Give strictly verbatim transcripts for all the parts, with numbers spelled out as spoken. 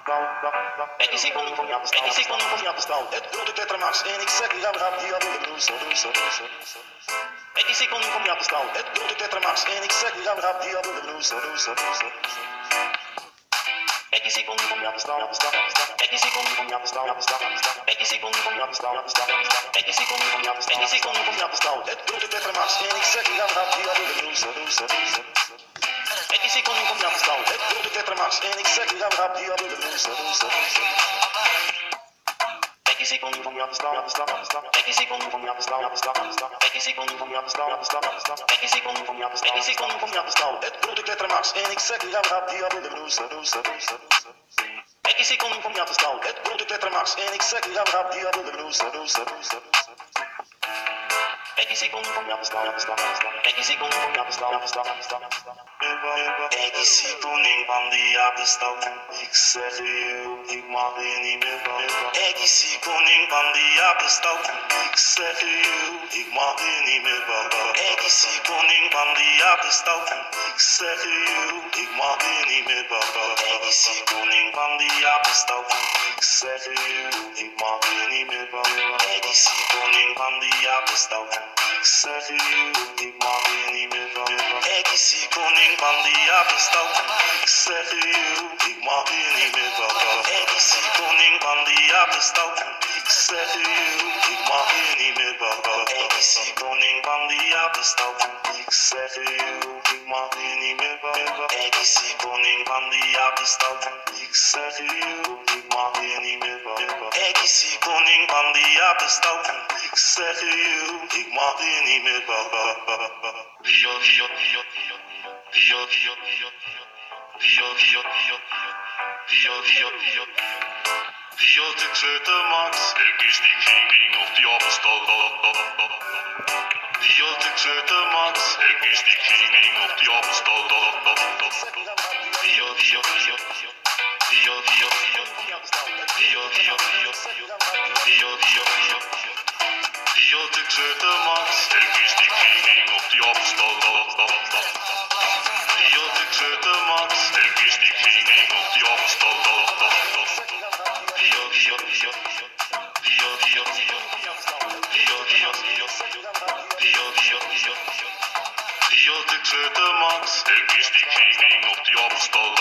vijftien seconden voor jou bestaan. vijftien seconden voor jou bestaan. Het grote Tetramax en ik zeg je gaan rap die hebben de roes. vijftien seconden voor jou bestaan. Het grote Tetramax en ik zeg je gaan rap die hebben de roes. vijftien seconden voor jou bestaan. vijftien seconden voor jou bestaan. vijftien seconden voor jou bestaan. vijftien seconden voor jou bestaan. vijftien seconden voor jou bestaan. Het grote Tetramax en ik zeg je gaan rap die hebben de roes. vijftien seconden voor jou bestaan. Het grote Tetramax en ik zeg je gaan rap die hebben de roes. vijftien seconden voor jou bestaan. vijftien seconden voor jou bestaan. vijftien seconden voor jou bestaan. vijftien seconden voor jou bestaan. vijftien seconden voor jou bestaan. Het grote Tetramax en ik zeg je gaan rap die hebben de roes. vijftien seconden voor jou bestaan. Het grote Tetramax en ik zeg je gaan rap die hebben de roes. vijftien seconden voor jou bestaan. vijftien seconden voor jou bestaan. Ik zie koning van die apenstad. Ik zeg je, ik mag je niet meer van. Ik zie koning van die apenstad. Ik zeg je, ik mag je niet meer van. Ik zie koning van die apenstad. Ik zeg je, ik mag je niet meer van. Ik zie koning van die apenstad. Ik zeg je, ik mag je niet meer van. Ik zie koning van die apenstad. Ik zeg je, ik mag je niet meer van. Ik zie koning van die apenstad. Ik zeg je, ik mag je niet meer van. Ik zie koning van die apenstad. Ik zeg je, ik mag je niet meer van. Ik zie koning van die apenstad. Ik zeg je, ik mag je niet meer van. Ik zie koning van die apenstad. Ik zeg je, ik mag je niet meer van. Ik zie koning van die apenstad. Ik zeg je, ik mag je niet meer van. Dio, dio, dio, dio. Dio, dio, dio, dio. Dio, dio, dio, dio. Dio, dio, dio, dio. Dio, ik zet de max. Ik is die king op die afstand. Dio, ik zet de max. Ik is die king op die afstand. Dio, dio, dio, dio. Dio, dio, dio. Dio, dio, dio. Dio, dio, dio. Dio, ik zet de max. Ik is die king op die afstand. Dio, ik zet de max. Ik is die king op die afstand. Dio, dio, dio. Dio, dio, dio. Dio, dio, dio. Dio, dio, dio. Dio, ik zet de max. Ik is die king op die afstand.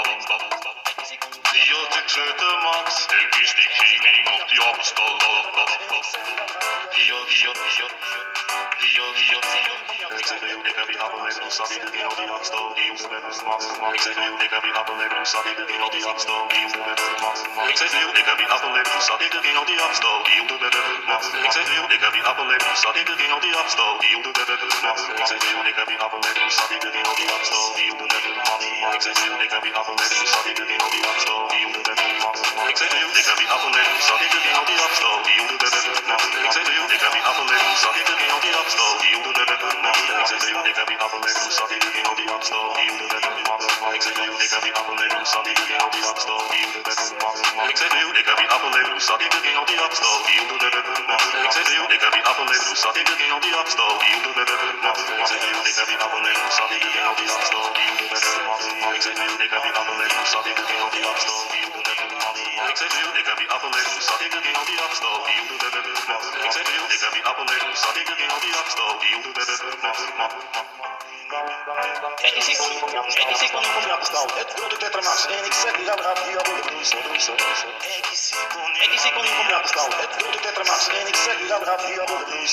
Dio, ik zet de max. Ik is die king op die afstand. Dio, dio, dio. Dio, dio, dio. Ik zeg je, ik heb die appelleven, hoe zat ik de king op die afstand. Die hoeft met een max. Ik zeg je, ik heb die appelleven, hoe zat ik de king op die afstand. Die hoeft met een max. Ik zeg je, ik heb die appelleven, hoe zat ik de king op die afstand. Die hoeft met een max. Ik zeg je, ik heb die appelleven, hoe zat ik de king op die afstand. Die hoeft met een max. Ik zeg je, ik heb die appelleven, hoe zat ik de king op die afstand. Die hoeft met een max. Ik zeg je, ik heb die appelleven, hoe zat ik de king op die afstand. Die hoeft met een max. Ik zeg je, ik heb die appelleven, hoe zat ik de king op die afstand. Die hoeft met een max. Ik zeg je, ik heb die appelleven, hoe zat ik de king op die afstand. Die hoeft met een max. Ik zeg je, ik heb die appelleven, hoe zat ik de king op die afstand. Die hoeft met een max. Ik zeg je, ik heb die appelleven, hoe zat ik de king op die afstand. Die hoeft met een max. Ik zeg je, ik heb die appelleven, hoe zat ik de king op die afstand. Die hoeft met een max. Ik zeg je, ik heb die appelleven, hoe zat ik de king op die afstand. Die hoeft met een max. Ik zeg je, ik heb die appelleven, hoe zat ik de king op die afstand. Die hoeft met een max. Ik zeg je, ik heb die appelleven, hoe zat ik de king op die afstand. Die hoeft met een max. Ik zeg je, ik heb die appelleven, hoe zat ik de king op die afstand. Die hoeft met een max. Ik zeg je, ik heb die appelleven, hoe zat ik de king op die afstand. Die hoeft met een max. vijftien seconden voor jou bestaan. vijftien seconden voor jou bestaan. Het grote Tetramax en ik zeg je gaan rap die hebben de roes. vijftien seconden voor jou bestaan. Het grote Tetramax en ik zeg je gaan rap die hebben de roes.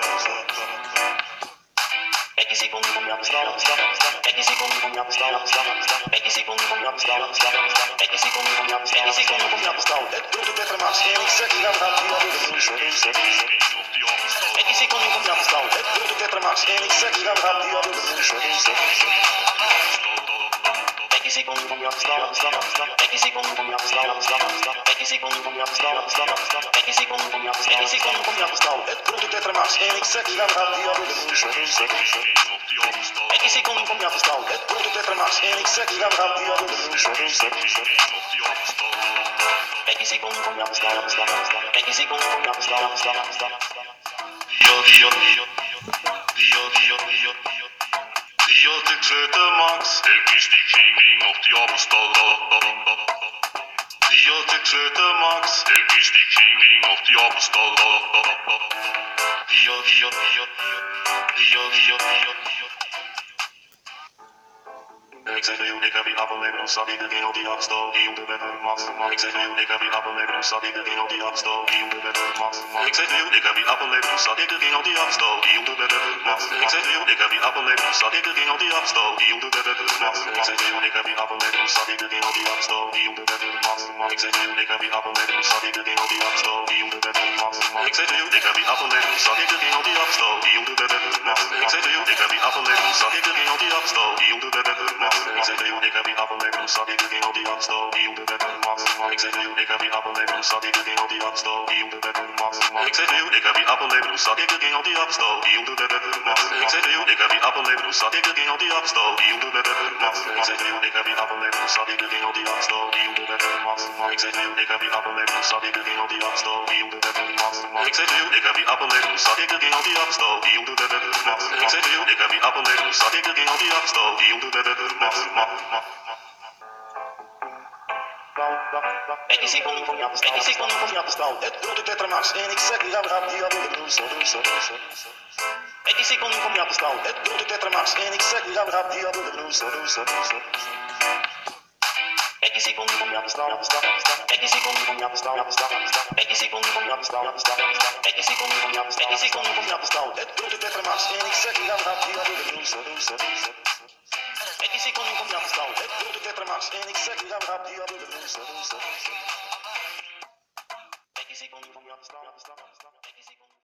vijftien seconden voor jou bestaan. vijftien seconden voor jou bestaan. vijftien seconden voor jou bestaan. vijftien seconden voor jou bestaan. vijftien seconden voor jou bestaan. Het grote Tetramax en ik zeg je gaan rap die hebben de roes. vijftien seconden voor jou bestaan. Het grote Tetramax en ik zeg je gaan rap die hebben de roes. vijftien seconden voor jou bestaan. vijftien seconden voor jou bestaan. vijftien seconden voor jou bestaan. vijftien seconden voor jou bestaan. vijftien seconden voor jou bestaan. Het grote Tetramax en ik zeg je gaan rap die hebben de roes. vijftien seconden voor jou bestaan. Het grote Tetramax en ik zeg je gaan rap die hebben de roes. vijftien seconden voor jou bestaan. vijftien seconden voor jou bestaan. Dio, dio, dio. Dio, dio, dio. Dio, ik zet de max. Ik is die king op die afstand. zweite Max, er ist die King auf die Apostel. Dio, Dio, Dio, Dio, Dio, Dio, Dio. Ik zeg heel, ik heb die appelleven of zat ik de king op die afstal, die op de bed en max. Ik zeg heel, ik heb die appelleven of zat ik de king op die afstal, die op de bed en max. Ik zeg heel, ik heb die appelleven of zat ik de king op die afstal, die op de bed en max. Ik zeg heel, ik heb die appelleven of zat ik de king op die afstal, die op de bed en max. Ik zeg heel, ik heb die appelleven of zat ik de king op die afstal, die op de bed en max. Ik zeg heel, ik heb die appelleven of zat ik de king op die afstal, die op de bed en max. Ik zeg heel, ik heb die appelleven of zat ik de king op die afstal, die op de bed en max. Ik zeg heel, ik heb die appelleven of zat ik de king op die afstal, die op de bed en max. Ik zeg heel, ik heb die appelleven of zat ik de king op die afstal, die op de bed en max. Ik zeg heel, ik heb die appelleven of zat ik de king op die afstal, die op de bed en max. Ik zeg heel, ik heb die appelleven of zat ik de king op die afstal, die op de bed en max. Ik zeg heel, ik heb die appelleven of zat ik de king op die afstal, die op de bed en max. Ik zeg heel, ik heb die appelleven of zat ik de king op die afstal, die op de bed en max. Ik zeg heel, ik heb die appelleven of zat ik de king op die afstal, die op de bed en max. Ik zeg heel, ik heb die appelleven of zat ik de king op die afstal, die op de bed en max. Ik zeg heel, ik heb die appelleven of zat ik de king op die afstal, die op de bed en max. vijftien seconden van je afstal, vijftien seconden van je afstal. Het grote Tetramax en ik zeg, ja, we gaan die hebben de zo, zo, zo. vijftien seconden van je afstal. Het grote Tetramax en ik zeg, ja, we gaan die hebben de zo, zo, zo. vijftien seconden van je afstal, afstal, afstal. vijftien seconden van je afstal, afstal, afstal. vijftien seconden van je afstal, afstal, afstal. vijftien seconden van je afstal, vijftien seconden van je afstal. Het grote Tetramax en ik zeg, ja, we gaan die hebben de zo, zo, zo. vijftien seconden van je afstal. Het grote Tetramax en ik zeg, ja, we gaan die hebben de zo, zo, zo.